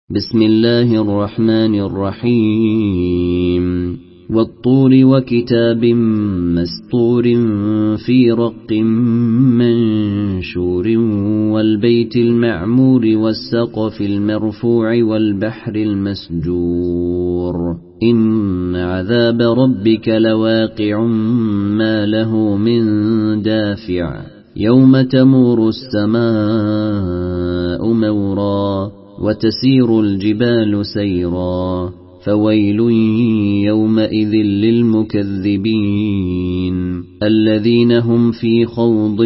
بسم الله الرحمن الرحيم والطور وكتاب مسطور في رق منشور والبيت المعمور والسقف المرفوع والبحر المسجور إن عذاب ربك لواقع ما له من دافع يوم تمور السماء مورا وتسير الجبال سيرا فويل يومئذ للمكذبين الذين هم في خوض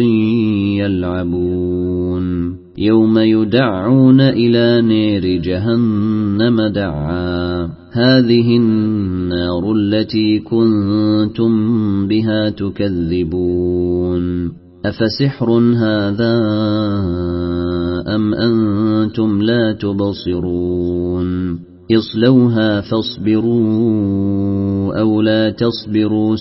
يلعبون يوم يدعون إلى نار جهنم دعا هذه النار التي كنتم بها تكذبون أفسحر هذا أم أنتم لا تبصرون اصلوها فاصبروا أو لا تصبروا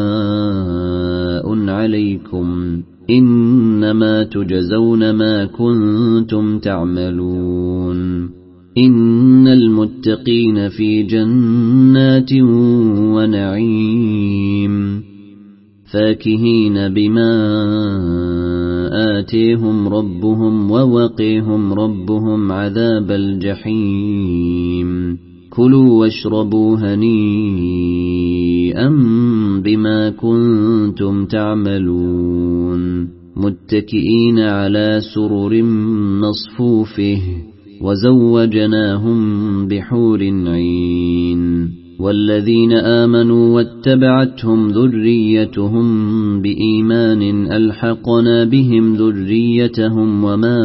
سواء عليكم إنما تجزون ما كنتم تعملون إن المتقين في جنات ونعيم فاكهين بما آتيهم ربهم ووقيهم ربهم عذاب الجحيم كلوا واشربوا هنيئا بما كنتم تعملون متكئين على سرر مصفوفه وزوجناهم بحور عين والذين آمنوا واتبعتهم ذريتهم بإيمان ألحقنا بهم ذريتهم وما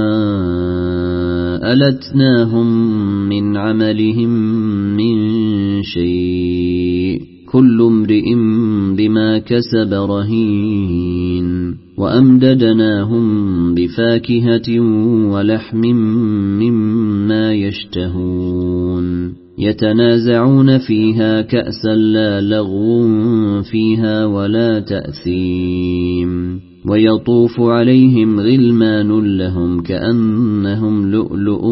ألتناهم من عملهم من شيء كل امرئ بما كسب رهين وأمددناهم بفاكهة ولحم مما يشتهون يتنازعون فيها كأسا لا لغو فيها ولا تأثيم ويطوف عليهم غلمان لهم كأنهم لؤلؤ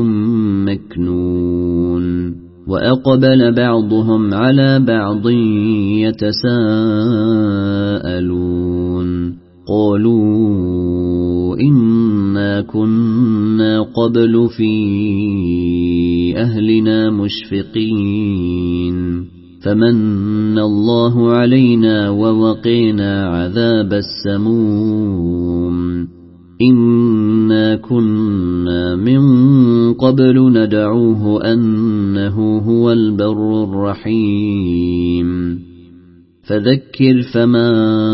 مكنون وأقبل بعضهم على بعض يتساءلون قالوا إنا كنا قبل في أهلنا مشفقين فمن الله علينا ووقينا عذاب السموم إنا كنا من قبل ندعوه أنه هو البر الرحيم فذكر فما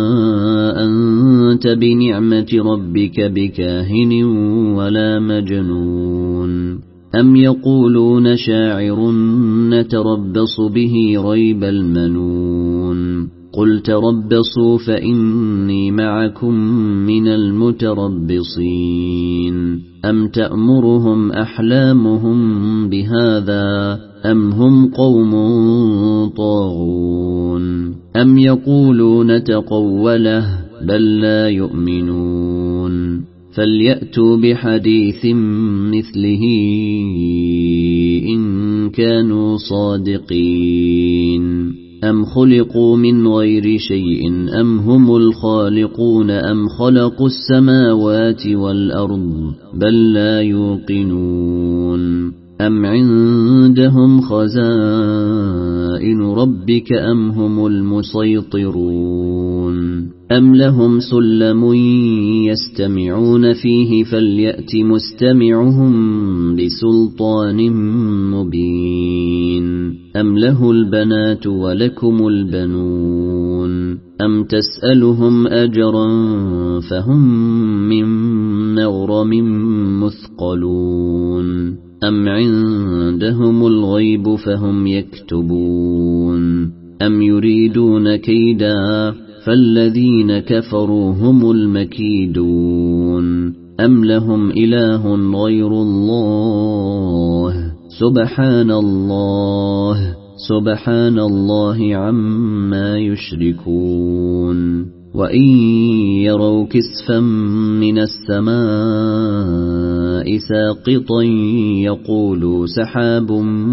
أنت بنعمة ربك بكاهن ولا مجنون أم يقولون شاعر نتربص به ريب المنون قل تربصوا فإني معكم من المتربصين أم تأمرهم أحلامهم بهذا أم هم قوم طاغون أم يقولون تقوله بل لا يؤمنون فليأتوا بحديث مثله إن كانوا صادقين أم خلقوا من غير شيء أم هم الخالقون أم خلقوا السماوات والأرض بل لا يوقنون أم عندهم خزائن ربك أم هم المسيطرون أم لهم سلم يستمعون فيه فليأت مستمعهم بسلطان مبين أم له البنات ولكم البنون أم تسألهم أجرا فهم من مغرم مثقلون أم عندهم الغيب فهم يكتبون أم يريدون كيدا فالذين كفروا هم المكيدون أم لهم إله غير الله سبحان الله عما يشركون وإن يروا كسفا من السماء السماء ساقطا يقولوا سحاب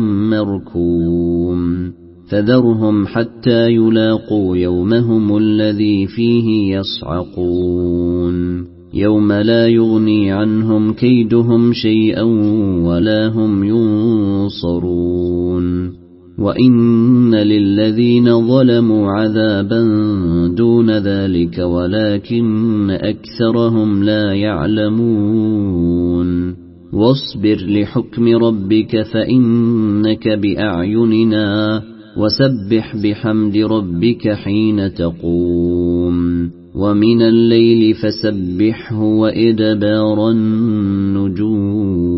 مركوم فذرهم حتى يلاقوا يومهم الذي فيه يصعقون يوم لا يغني عنهم كيدهم شيئا ولا هم ينصرون وإن للذين ظلموا عذابا دون ذلك ولكن أكثرهم لا يعلمون واصبر لحكم ربك فإنك بأعيننا وسبح بحمد ربك حين تقوم ومن الليل فسبحه وإدبار النجوم